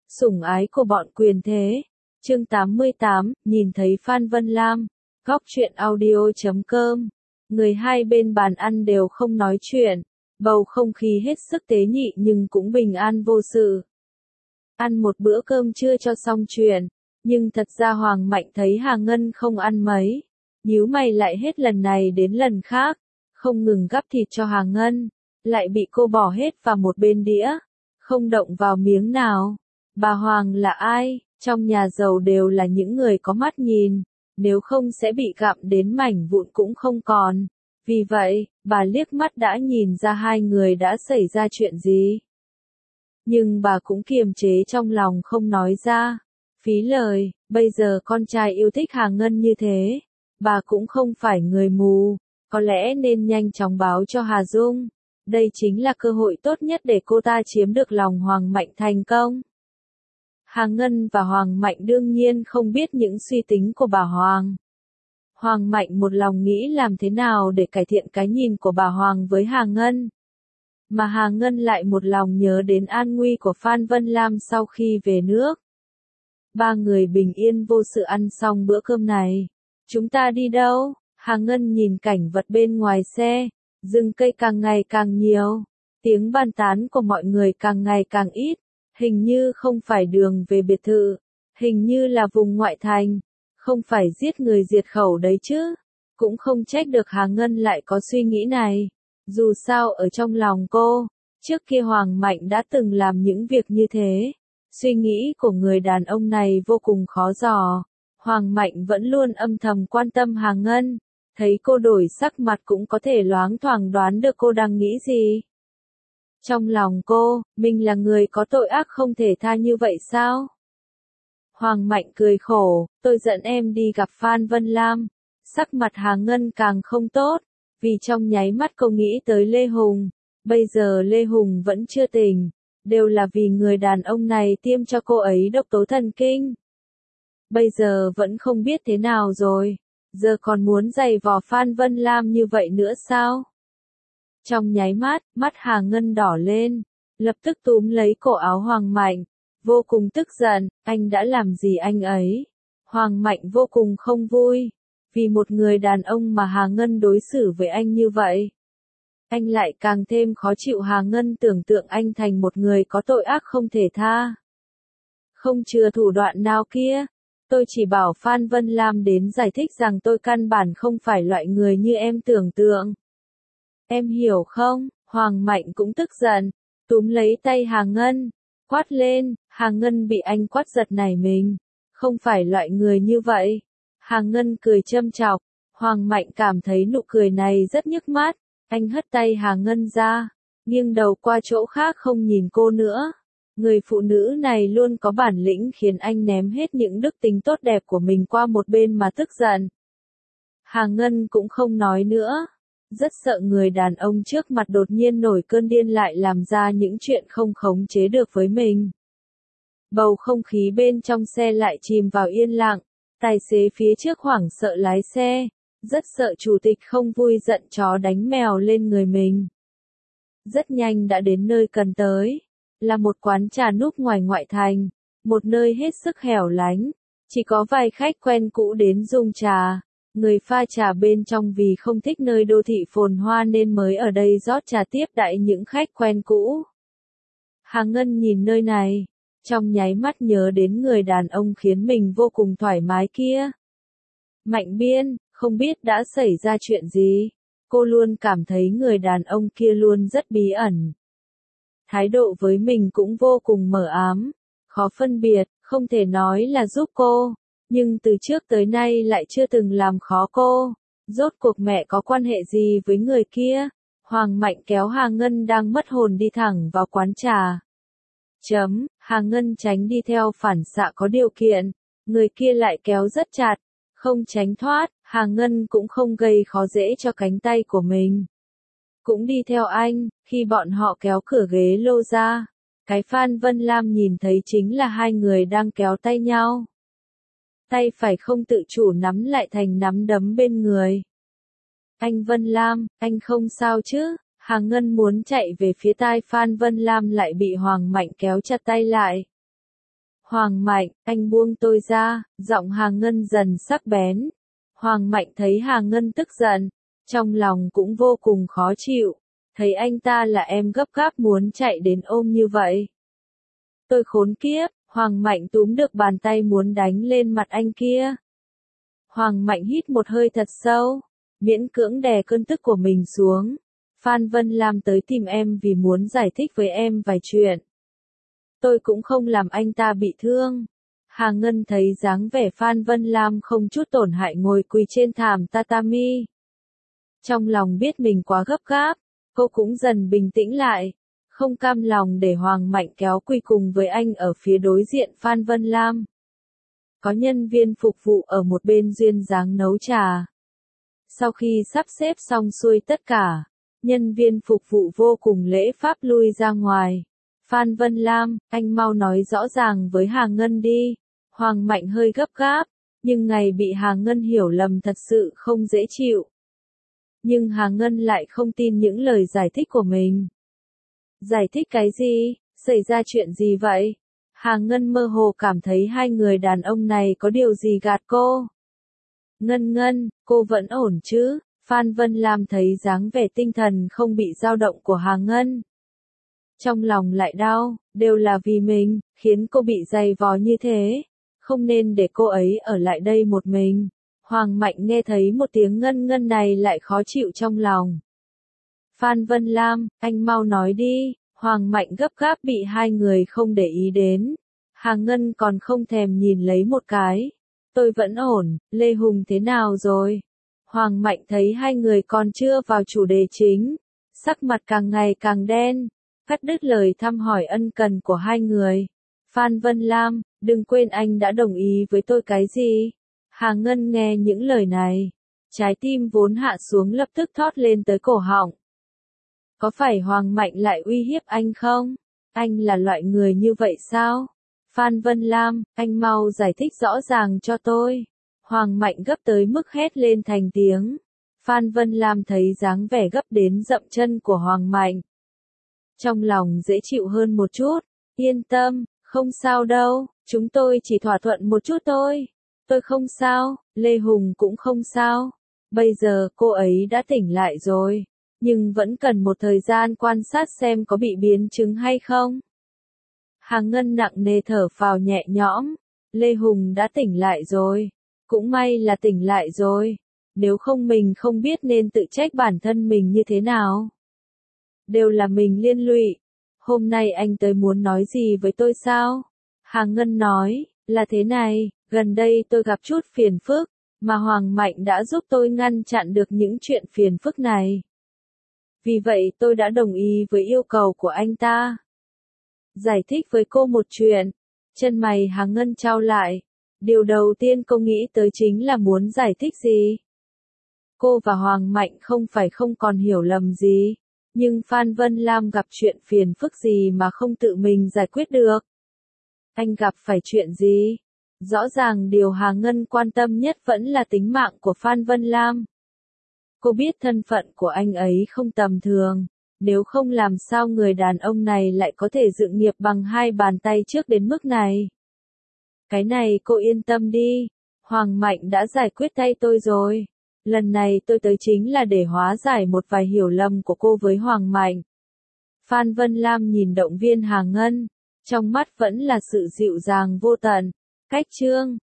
Sủng ái của bọn quyền thế. Chương 88, nhìn thấy Phan Vân Lam. Góc truyện audio.com. Người hai bên bàn ăn đều không nói chuyện. Bầu không khí hết sức tế nhị nhưng cũng bình an vô sự. Ăn một bữa cơm trưa cho xong chuyện. Nhưng thật ra Hoàng Mạnh thấy Hà Ngân không ăn mấy. Nhíu mày lại hết lần này đến lần khác. Không ngừng gắp thịt cho Hà Ngân. Lại bị cô bỏ hết vào một bên đĩa. Không động vào miếng nào. Bà Hoàng là ai? Trong nhà giàu đều là những người có mắt nhìn. Nếu không sẽ bị gặm đến mảnh vụn cũng không còn. Vì vậy, bà liếc mắt đã nhìn ra hai người đã xảy ra chuyện gì. Nhưng bà cũng kiềm chế trong lòng không nói ra. Phí lời, bây giờ con trai yêu thích Hà Ngân như thế. Bà cũng không phải người mù. Có lẽ nên nhanh chóng báo cho Hà Dung. Đây chính là cơ hội tốt nhất để cô ta chiếm được lòng Hoàng Mạnh thành công. Hà Ngân và Hoàng Mạnh đương nhiên không biết những suy tính của bà Hoàng. Hoàng Mạnh một lòng nghĩ làm thế nào để cải thiện cái nhìn của bà Hoàng với Hà Ngân. Mà Hà Ngân lại một lòng nhớ đến an nguy của Phan Vân Lam sau khi về nước. Ba người bình yên vô sự ăn xong bữa cơm này. Chúng ta đi đâu? Hà Ngân nhìn cảnh vật bên ngoài xe. Rừng cây càng ngày càng nhiều. Tiếng bàn tán của mọi người càng ngày càng ít. Hình như không phải đường về biệt thự. Hình như là vùng ngoại thành. Không phải giết người diệt khẩu đấy chứ. Cũng không trách được Hà Ngân lại có suy nghĩ này. Dù sao ở trong lòng cô, trước kia Hoàng Mạnh đã từng làm những việc như thế. Suy nghĩ của người đàn ông này vô cùng khó dò. Hoàng Mạnh vẫn luôn âm thầm quan tâm Hà Ngân. Thấy cô đổi sắc mặt cũng có thể loáng thoáng đoán được cô đang nghĩ gì. Trong lòng cô, mình là người có tội ác không thể tha như vậy sao? Hoàng Mạnh cười khổ, tôi dẫn em đi gặp Phan Vân Lam. Sắc mặt Hà Ngân càng không tốt, vì trong nháy mắt cô nghĩ tới Lê Hùng. Bây giờ Lê Hùng vẫn chưa tỉnh, đều là vì người đàn ông này tiêm cho cô ấy độc tố thần kinh. Bây giờ vẫn không biết thế nào rồi, giờ còn muốn giày vò Phan Vân Lam như vậy nữa sao? Trong nháy mắt, mắt Hà Ngân đỏ lên, lập tức túm lấy cổ áo Hoàng Mạnh, vô cùng tức giận, anh đã làm gì anh ấy? Hoàng Mạnh vô cùng không vui, vì một người đàn ông mà Hà Ngân đối xử với anh như vậy. Anh lại càng thêm khó chịu. Hà Ngân tưởng tượng anh thành một người có tội ác không thể tha. Không chừa thủ đoạn nào kia, tôi chỉ bảo Phan Vân Lam đến giải thích rằng tôi căn bản không phải loại người như em tưởng tượng. Em hiểu không? Hoàng Mạnh cũng tức giận, túm lấy tay Hà Ngân, quát lên. Hà Ngân bị anh quát giật nảy mình. Không phải loại người như vậy. Hà Ngân cười châm chọc. Hoàng Mạnh cảm thấy nụ cười này rất nhức mắt. Anh hất tay Hà Ngân ra, nghiêng đầu qua chỗ khác không nhìn cô nữa. Người phụ nữ này luôn có bản lĩnh khiến anh ném hết những đức tính tốt đẹp của mình qua một bên mà tức giận. Hà Ngân cũng không nói nữa. Rất sợ người đàn ông trước mặt đột nhiên nổi cơn điên lại làm ra những chuyện không khống chế được với mình. Bầu không khí bên trong xe lại chìm vào yên lặng. Tài xế phía trước hoảng sợ lái xe. Rất sợ chủ tịch không vui giận chó đánh mèo lên người mình. Rất nhanh đã đến nơi cần tới. Là một quán trà núp ngoài ngoại thành. Một nơi hết sức hẻo lánh. Chỉ có vài khách quen cũ đến dùng trà. Người pha trà bên trong vì không thích nơi đô thị phồn hoa nên mới ở đây rót trà tiếp đãi những khách quen cũ. Hà Ngân nhìn nơi này. Trong nháy mắt nhớ đến người đàn ông khiến mình vô cùng thoải mái kia. Mạnh Biên. Không biết đã xảy ra chuyện gì. Cô luôn cảm thấy người đàn ông kia luôn rất bí ẩn. Thái độ với mình cũng vô cùng mờ ám. Khó phân biệt, không thể nói là giúp cô. Nhưng từ trước tới nay lại chưa từng làm khó cô. Rốt cuộc mẹ có quan hệ gì với người kia? Hoàng Mạnh kéo Hà Ngân đang mất hồn đi thẳng vào quán trà. Hà Ngân tránh đi theo phản xạ có điều kiện. Người kia lại kéo rất chặt. Không tránh thoát, Hà Ngân cũng không gây khó dễ cho cánh tay của mình. Cũng đi theo anh, khi bọn họ kéo cửa ghế lô ra. Cái Phan Vân Lam nhìn thấy chính là hai người đang kéo tay nhau. Tay phải không tự chủ nắm lại thành nắm đấm bên người. Anh Vân Lam, anh không sao chứ? Hà Ngân muốn chạy về phía tai Phan Vân Lam lại bị Hoàng Mạnh kéo chặt tay lại. Hoàng Mạnh, anh buông tôi ra, giọng Hà Ngân dần sắc bén. Hoàng Mạnh thấy Hà Ngân tức giận, trong lòng cũng vô cùng khó chịu, thấy anh ta là em gấp gáp muốn chạy đến ôm như vậy. Tôi khốn kiếp, Hoàng Mạnh túm được bàn tay muốn đánh lên mặt anh kia. Hoàng Mạnh hít một hơi thật sâu, miễn cưỡng đè cơn tức của mình xuống. Phan Vân Lam tới tìm em vì muốn giải thích với em vài chuyện. Tôi cũng không làm anh ta bị thương. Hà Ngân thấy dáng vẻ Phan Vân Lam không chút tổn hại ngồi quỳ trên thảm tatami. Trong lòng biết mình quá gấp gáp, cô cũng dần bình tĩnh lại, không cam lòng để Hoàng Mạnh kéo quỳ cùng với anh ở phía đối diện Phan Vân Lam. Có nhân viên phục vụ ở một bên duyên dáng nấu trà. Sau khi sắp xếp xong xuôi tất cả, nhân viên phục vụ vô cùng lễ phép lui ra ngoài. Phan Vân Lam, anh mau nói rõ ràng với Hà Ngân đi. Hoàng Mạnh hơi gấp gáp, nhưng ngày bị Hà Ngân hiểu lầm thật sự không dễ chịu. Nhưng Hà Ngân lại không tin những lời giải thích của mình. Giải thích cái gì? Xảy ra chuyện gì vậy? Hà Ngân mơ hồ cảm thấy hai người đàn ông này có điều gì gạt cô. Ngân, cô vẫn ổn chứ? Phan Vân Lam thấy dáng vẻ tinh thần không bị dao động của Hà Ngân. Trong lòng lại đau, đều là vì mình, khiến cô bị dày vò như thế. Không nên để cô ấy ở lại đây một mình. Hoàng Mạnh nghe thấy một tiếng ngân này lại khó chịu trong lòng. Phan Vân Lam, anh mau nói đi. Hoàng Mạnh gấp gáp bị hai người không để ý đến. Hà Ngân còn không thèm nhìn lấy một cái. Tôi vẫn ổn, Lê Hùng thế nào rồi? Hoàng Mạnh thấy hai người còn chưa vào chủ đề chính. Sắc mặt càng ngày càng đen. Cắt đứt lời thăm hỏi ân cần của hai người. Phan Vân Lam, đừng quên anh đã đồng ý với tôi cái gì? Hà Ngân nghe những lời này. Trái tim vốn hạ xuống lập tức thót lên tới cổ họng. Có phải Hoàng Mạnh lại uy hiếp anh không? Anh là loại người như vậy sao? Phan Vân Lam, anh mau giải thích rõ ràng cho tôi. Hoàng Mạnh gấp tới mức hét lên thành tiếng. Phan Vân Lam thấy dáng vẻ gấp đến dậm chân của Hoàng Mạnh. Trong lòng dễ chịu hơn một chút. Yên tâm, không sao đâu, chúng tôi chỉ thỏa thuận một chút thôi. Tôi không sao, Lê Hùng cũng không sao. Bây giờ cô ấy đã tỉnh lại rồi. Nhưng vẫn cần một thời gian quan sát xem có bị biến chứng hay không. Hà Ngân nặng nề thở phào nhẹ nhõm. Lê Hùng đã tỉnh lại rồi. Cũng may là tỉnh lại rồi. Nếu không mình không biết nên tự trách bản thân mình như thế nào. Đều là mình liên lụy. Hôm nay anh tới muốn nói gì với tôi sao? Hà Ngân nói, là thế này, gần đây tôi gặp chút phiền phức, mà Hoàng Mạnh đã giúp tôi ngăn chặn được những chuyện phiền phức này. Vì vậy tôi đã đồng ý với yêu cầu của anh ta. Giải thích với cô một chuyện. Chân mày Hà Ngân chau lại. Điều đầu tiên cô nghĩ tới chính là muốn giải thích gì. Cô và Hoàng Mạnh không phải không còn hiểu lầm gì. Nhưng Phan Vân Lam gặp chuyện phiền phức gì mà không tự mình giải quyết được. Anh gặp phải chuyện gì? Rõ ràng điều Hà Ngân quan tâm nhất vẫn là tính mạng của Phan Vân Lam. Cô biết thân phận của anh ấy không tầm thường, nếu không làm sao người đàn ông này lại có thể dựng nghiệp bằng hai bàn tay trước đến mức này. Cái này cô yên tâm đi, Hoàng Mạnh đã giải quyết thay tôi rồi. Lần này tôi tới chính là để hóa giải một vài hiểu lầm của cô với Hoàng Mạnh. Phan Vân Lam nhìn động viên Hà Ngân, trong mắt vẫn là sự dịu dàng vô tận. Cách chương